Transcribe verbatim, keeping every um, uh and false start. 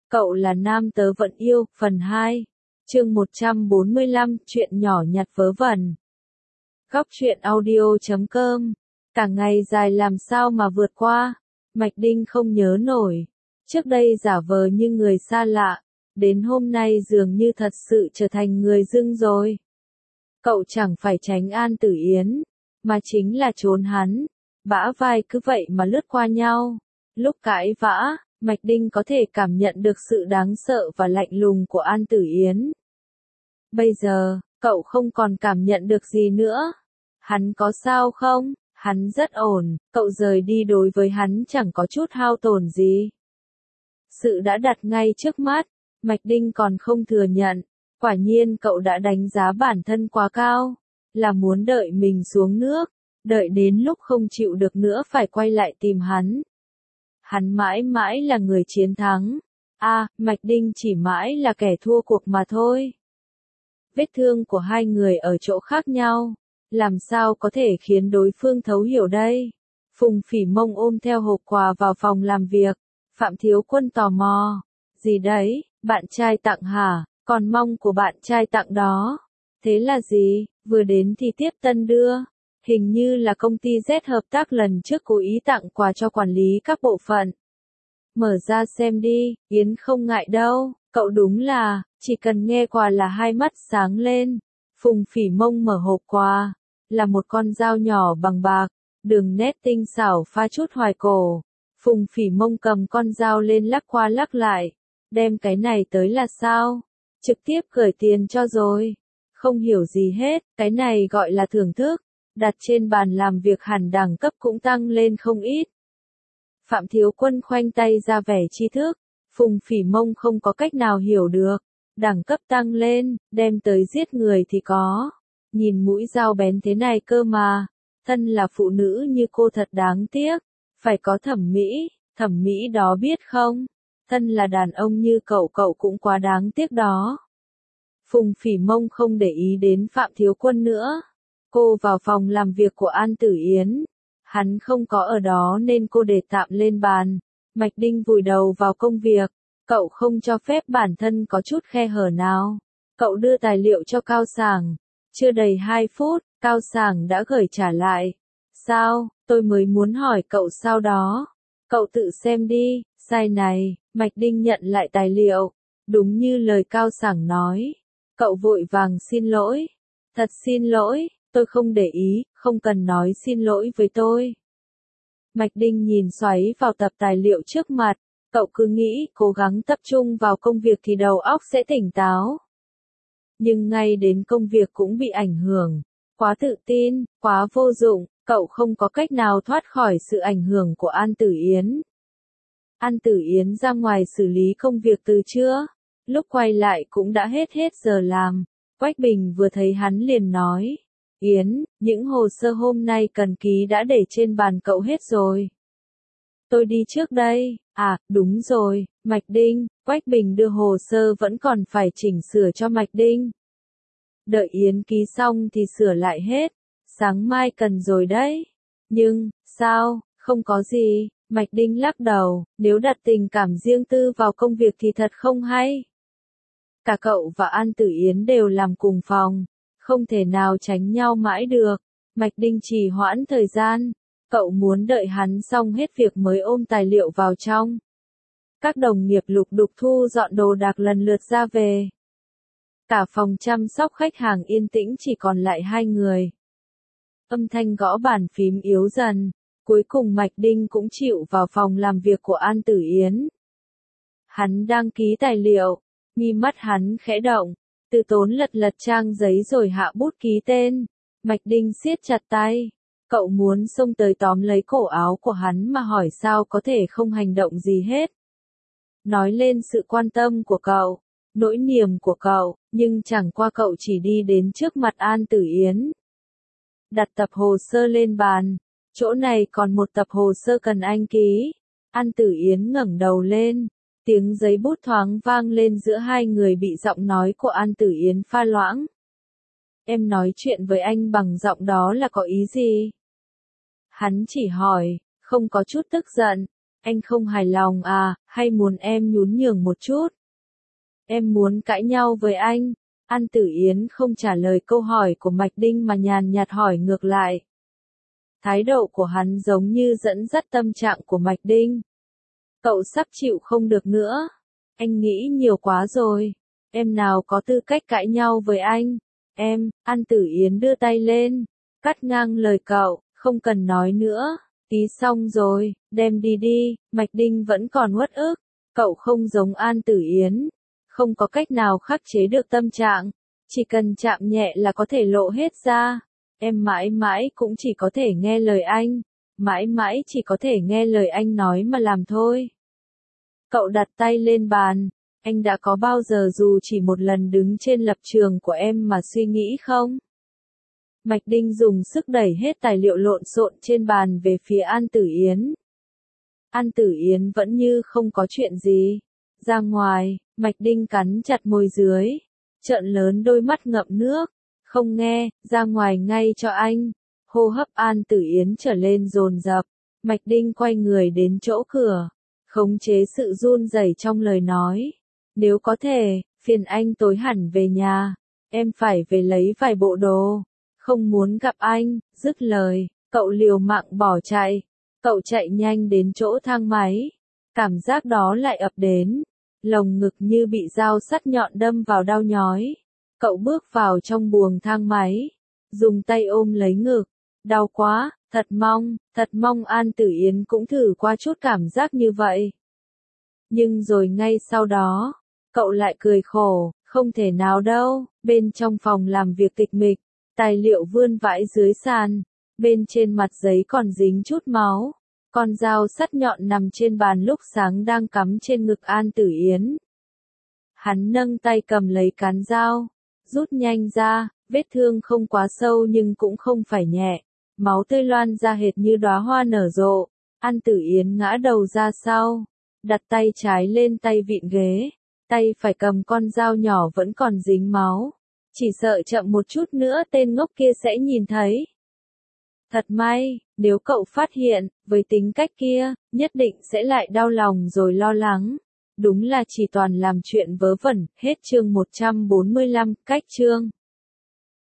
Cậu là nam tớ vẫn yêu, phần hai. Chương một trăm bốn mươi lăm, chuyện nhỏ nhặt vớ vẩn. Góc truyện audio chấm com. Cả ngày dài làm sao mà vượt qua. Mạch Đinh không nhớ nổi. Trước đây giả vờ như người xa lạ, đến hôm nay dường như thật sự trở thành người dưng rồi. Cậu chẳng phải tránh An Tử Yến, mà chính là trốn hắn. Bã vai cứ vậy mà lướt qua nhau. Lúc cãi vã, Mạch Đinh có thể cảm nhận được sự đáng sợ và lạnh lùng của An Tử Yến. Bây giờ, cậu không còn cảm nhận được gì nữa. Hắn có sao không? Hắn rất ổn, cậu rời đi đối với hắn chẳng có chút hao tổn gì. Sự đã đặt ngay trước mắt, Mạch Đinh còn không thừa nhận. Quả nhiên cậu đã đánh giá bản thân quá cao, là muốn đợi mình xuống nước, đợi đến lúc không chịu được nữa phải quay lại tìm hắn. Hắn mãi mãi là người chiến thắng. A, à, Mạch Đinh chỉ mãi là kẻ thua cuộc mà thôi. Vết thương của hai người ở chỗ khác nhau, làm sao có thể khiến đối phương thấu hiểu đây? Phùng Phỉ Mông ôm theo hộp quà vào phòng làm việc. Phạm Thiếu Quân tò mò. Gì đấy, bạn trai tặng hả? Còn mong của bạn trai tặng đó. Thế là gì? Vừa đến thì tiếp tân đưa. Hình như là công ty Z hợp tác lần trước cố ý tặng quà cho quản lý các bộ phận. Mở ra xem đi, Yến không ngại đâu, cậu đúng là, chỉ cần nghe quà là hai mắt sáng lên. Phùng Phỉ Mông mở hộp quà, là một con dao nhỏ bằng bạc, đường nét tinh xảo pha chút hoài cổ. Phùng Phỉ Mông cầm con dao lên lắc qua lắc lại, đem cái này tới là sao? Trực tiếp gửi tiền cho rồi. Không hiểu gì hết, cái này gọi là thưởng thức. Đặt trên bàn làm việc hẳn đẳng cấp cũng tăng lên không ít. Phạm Thiếu Quân khoanh tay ra vẻ tri thức. Phùng Phỉ Mông không có cách nào hiểu được. Đẳng cấp tăng lên, đem tới giết người thì có. Nhìn mũi dao bén thế này cơ mà. Thân là phụ nữ như cô thật đáng tiếc. Phải có thẩm mỹ, thẩm mỹ đó biết không? Thân là đàn ông như cậu cậu cũng quá đáng tiếc đó. Phùng Phỉ Mông không để ý đến Phạm Thiếu Quân nữa. Cô vào phòng làm việc của An Tử Yến. Hắn không có ở đó nên cô để tạm lên bàn. Mạch Đinh vùi đầu vào công việc. Cậu không cho phép bản thân có chút khe hở nào. Cậu đưa tài liệu cho Cao Sảng. Chưa đầy hai phút, Cao Sảng đã gửi trả lại. Sao, tôi mới muốn hỏi cậu sao đó. Cậu tự xem đi, sai này. Mạch Đinh nhận lại tài liệu. Đúng như lời Cao Sảng nói. Cậu vội vàng xin lỗi. Thật xin lỗi. Tôi không để ý, không cần nói xin lỗi với tôi. Mạch Đinh nhìn xoáy vào tập tài liệu trước mặt, cậu cứ nghĩ cố gắng tập trung vào công việc thì đầu óc sẽ tỉnh táo. Nhưng ngay đến công việc cũng bị ảnh hưởng, quá tự tin, quá vô dụng, cậu không có cách nào thoát khỏi sự ảnh hưởng của An Tử Yến. An Tử Yến ra ngoài xử lý công việc từ trưa, lúc quay lại cũng đã hết hết giờ làm. Quách Bình vừa thấy hắn liền nói. Yến, những hồ sơ hôm nay cần ký đã để trên bàn cậu hết rồi. Tôi đi trước đây. À, đúng rồi, Mạch Đinh. Quách Bình đưa hồ sơ vẫn còn phải chỉnh sửa cho Mạch Đinh. Đợi Yến ký xong thì sửa lại hết. Sáng mai cần rồi đấy. Nhưng, sao, không có gì. Mạch Đinh lắc đầu, nếu đặt tình cảm riêng tư vào công việc thì thật không hay. Cả cậu và An Tử Yến đều làm cùng phòng. Không thể nào tránh nhau mãi được. Mạch Đinh trì hoãn thời gian. Cậu muốn đợi hắn xong hết việc mới ôm tài liệu vào trong. Các đồng nghiệp lục đục thu dọn đồ đạc lần lượt ra về. Cả phòng chăm sóc khách hàng yên tĩnh chỉ còn lại hai người. Âm thanh gõ bàn phím yếu dần. Cuối cùng Mạch Đinh cũng chịu vào phòng làm việc của An Tử Yến. Hắn đang ký tài liệu. Mi mắt hắn khẽ động. Từ tốn lật lật trang giấy rồi hạ bút ký tên. Mạch Đinh siết chặt tay. Cậu muốn xông tới tóm lấy cổ áo của hắn mà hỏi sao có thể không hành động gì hết. Nói lên sự quan tâm của cậu, nỗi niềm của cậu, nhưng chẳng qua cậu chỉ đi đến trước mặt An Tử Yến. Đặt tập hồ sơ lên bàn. Chỗ này còn một tập hồ sơ cần anh ký. An Tử Yến ngẩng đầu lên. Tiếng giấy bút thoáng vang lên giữa hai người bị giọng nói của An Tử Yến pha loãng. Em nói chuyện với anh bằng giọng đó là có ý gì? Hắn chỉ hỏi, không có chút tức giận. Anh không hài lòng à, hay muốn em nhún nhường một chút? Em muốn cãi nhau với anh. An Tử Yến không trả lời câu hỏi của Mạch Đinh mà nhàn nhạt hỏi ngược lại. Thái độ của hắn giống như dẫn dắt tâm trạng của Mạch Đinh. Cậu sắp chịu không được nữa. Anh nghĩ nhiều quá rồi. Em nào có tư cách cãi nhau với anh. Em, An Tử Yến đưa tay lên, cắt ngang lời cậu, không cần nói nữa. Ký xong rồi, đem đi đi. Mạch Đinh vẫn còn uất ức. Cậu không giống An Tử Yến. Không có cách nào khắc chế được tâm trạng. Chỉ cần chạm nhẹ là có thể lộ hết ra. Em mãi mãi cũng chỉ có thể nghe lời anh. Mãi mãi chỉ có thể nghe lời anh nói mà làm thôi. Cậu đặt tay lên bàn. Anh đã có bao giờ dù chỉ một lần đứng trên lập trường của em mà suy nghĩ không? Mạch Đinh dùng sức đẩy hết tài liệu lộn xộn trên bàn về phía An Tử Yến. An Tử Yến vẫn như không có chuyện gì. Ra ngoài, Mạch Đinh cắn chặt môi dưới, trợn lớn đôi mắt ngậm nước. Không nghe, ra ngoài ngay cho anh. Hô hấp An Tử Yến trở lên dồn dập. Mạch Đinh quay người đến chỗ cửa, khống chế sự run rẩy trong lời nói. Nếu có thể, phiền anh tối hẳn về nhà. Em phải về lấy vài bộ đồ. Không muốn gặp anh. Dứt lời, cậu liều mạng bỏ chạy. Cậu chạy nhanh đến chỗ thang máy. Cảm giác đó lại ập đến. Lồng ngực như bị dao sắt nhọn đâm vào đau nhói. Cậu bước vào trong buồng thang máy. Dùng tay ôm lấy ngực. Đau quá, thật mong, thật mong An Tử Yến cũng thử qua chút cảm giác như vậy. Nhưng rồi ngay sau đó, cậu lại cười khổ, không thể nào đâu. Bên trong phòng làm việc tịch mịch, tài liệu vươn vãi dưới sàn. Bên trên mặt giấy còn dính chút máu. Con dao sắt nhọn nằm trên bàn lúc sáng đang cắm trên ngực An Tử Yến. Hắn nâng tay cầm lấy cán dao, rút nhanh ra, vết thương không quá sâu nhưng cũng không phải nhẹ. Máu tươi loan ra hệt như đóa hoa nở rộ. An Tử Yến ngã đầu ra sau, đặt tay trái lên tay vịn ghế, tay phải cầm con dao nhỏ vẫn còn dính máu. Chỉ sợ chậm một chút nữa tên ngốc kia sẽ nhìn thấy. Thật may, nếu cậu phát hiện, với tính cách kia, nhất định sẽ lại đau lòng rồi lo lắng. Đúng là chỉ toàn làm chuyện vớ vẩn. Hết chương một trăm bốn mươi lăm, cách chương.